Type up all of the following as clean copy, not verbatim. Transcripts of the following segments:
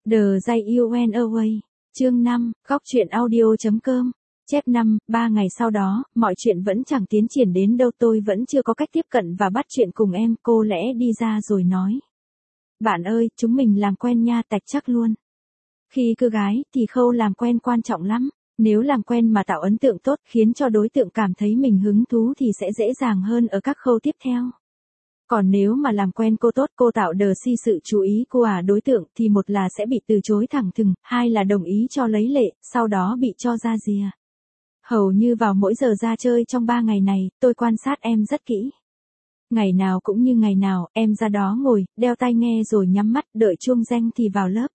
The Jay You Went Away. Chương 5, góc truyện audio.com. Chép 5, 3 ngày sau đó, mọi chuyện vẫn chẳng tiến triển đến đâu, tôi vẫn chưa có cách tiếp cận và bắt chuyện cùng em. Cô lẽ đi ra rồi nói: bạn ơi, chúng mình làm quen nha, tạch chắc luôn. Khi cưa gái thì khâu làm quen quan trọng lắm. Nếu làm quen mà tạo ấn tượng tốt khiến cho đối tượng cảm thấy mình hứng thú thì sẽ dễ dàng hơn ở các khâu tiếp theo. Còn nếu mà làm quen cô tốt, cô tạo đờ si sự chú ý của đối tượng thì một là sẽ bị từ chối thẳng thừng, hai là đồng ý cho lấy lệ, sau đó bị cho ra rìa. Hầu như vào mỗi giờ ra chơi trong 3 ngày này, tôi quan sát em rất kỹ. Ngày nào cũng như ngày nào, em ra đó ngồi, đeo tai nghe rồi nhắm mắt, đợi chuông reng thì vào lớp.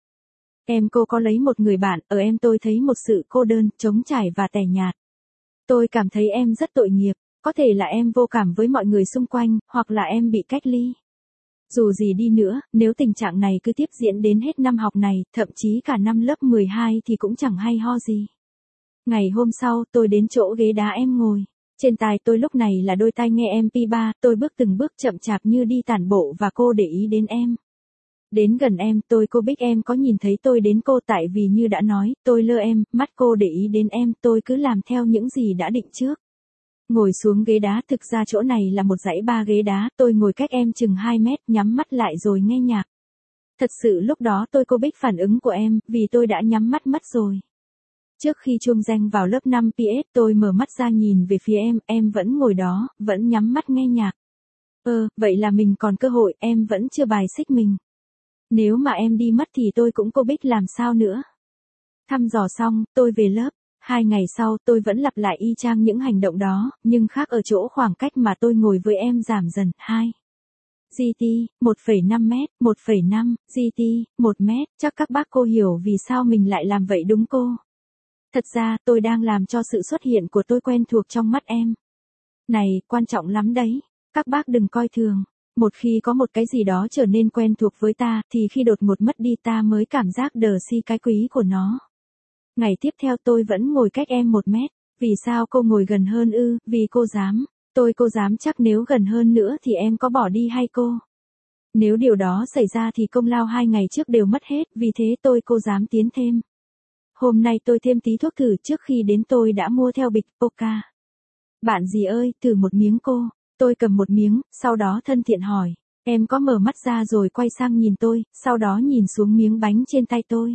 Cô có lấy một người bạn, ở em tôi thấy một sự cô đơn, trống trải và tẻ nhạt. Tôi cảm thấy em rất tội nghiệp, có thể là em vô cảm với mọi người xung quanh, hoặc là em bị cách ly. Dù gì đi nữa, nếu tình trạng này cứ tiếp diễn đến hết năm học này, thậm chí cả năm lớp 12 thì cũng chẳng hay ho gì. Ngày hôm sau, tôi đến chỗ ghế đá em ngồi. Trên tai tôi lúc này là đôi tai nghe MP3, tôi bước từng bước chậm chạp như đi tản bộ và cô để ý đến em. Đến gần em, cô biết em có nhìn thấy tôi đến cô, tại vì như đã nói, tôi lơ em, mắt cô để ý đến em, tôi cứ làm theo những gì đã định trước. Ngồi xuống ghế đá, thực ra chỗ này là một dãy 3 ghế đá, tôi ngồi cách em chừng 2 mét, nhắm mắt lại rồi nghe nhạc. Thật sự lúc đó cô biết phản ứng của em, vì tôi đã nhắm mắt mất rồi. Trước khi chuông reng vào lớp 5 PS, tôi mở mắt ra nhìn về phía em vẫn ngồi đó, vẫn nhắm mắt nghe nhạc. Vậy là mình còn cơ hội, em vẫn chưa bài xích mình. Nếu mà em đi mất thì tôi cũng cô biết làm sao nữa. Thăm dò xong, tôi về lớp. 2 ngày sau, tôi vẫn lặp lại y chang những hành động đó, nhưng khác ở chỗ khoảng cách mà tôi ngồi với em giảm dần. 2 GT, 1,5 mét, 1,5, GT, 1 mét, chắc các bác cô hiểu vì sao mình lại làm vậy đúng cô? Thật ra, tôi đang làm cho sự xuất hiện của tôi quen thuộc trong mắt em. Này, quan trọng lắm đấy. Các bác đừng coi thường. Một khi có một cái gì đó trở nên quen thuộc với ta, thì khi đột ngột mất đi ta mới cảm giác đờ si cái quý của nó. Ngày tiếp theo tôi vẫn ngồi cách em 1 mét. Vì sao cô ngồi gần hơn ư? Vì cô dám. Cô dám chắc nếu gần hơn nữa thì em có bỏ đi hay cô? Nếu điều đó xảy ra thì công lao 2 ngày trước đều mất hết, vì thế cô dám tiến thêm. Hôm nay tôi thêm tí thuốc thử, trước khi đến tôi đã mua theo bịch Poca. Bạn gì ơi, thử một miếng cô. Tôi cầm một miếng, sau đó thân thiện hỏi. Em có mở mắt ra rồi quay sang nhìn tôi, sau đó nhìn xuống miếng bánh trên tay tôi.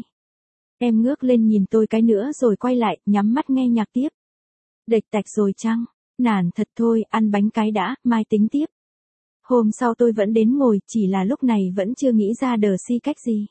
Em ngước lên nhìn tôi cái nữa rồi quay lại, nhắm mắt nghe nhạc tiếp. Đệch tạch rồi chăng? Nản thật thôi, ăn bánh cái đã, mai tính tiếp. Hôm sau tôi vẫn đến ngồi, chỉ là lúc này vẫn chưa nghĩ ra đờ si cách gì.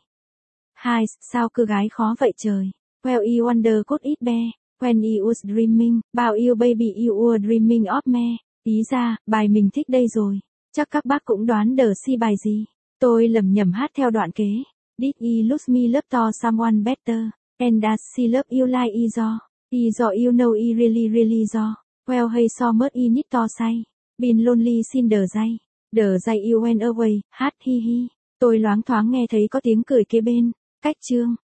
Sao cưa gái khó vậy trời? Well you wonder could it be, when you was dreaming, about you baby you were dreaming of me. Ý ra, bài mình thích đây rồi. Chắc các bác cũng đoán đờ si bài gì. Tôi lầm nhầm hát theo đoạn kế. Did he lose me love to someone better? And does she love you like Izo you know he really do. Well hey so much in it to say. Been lonely since the day you went away, hát hi hi. Tôi loáng thoáng nghe thấy có tiếng cười kế bên. Cách chương.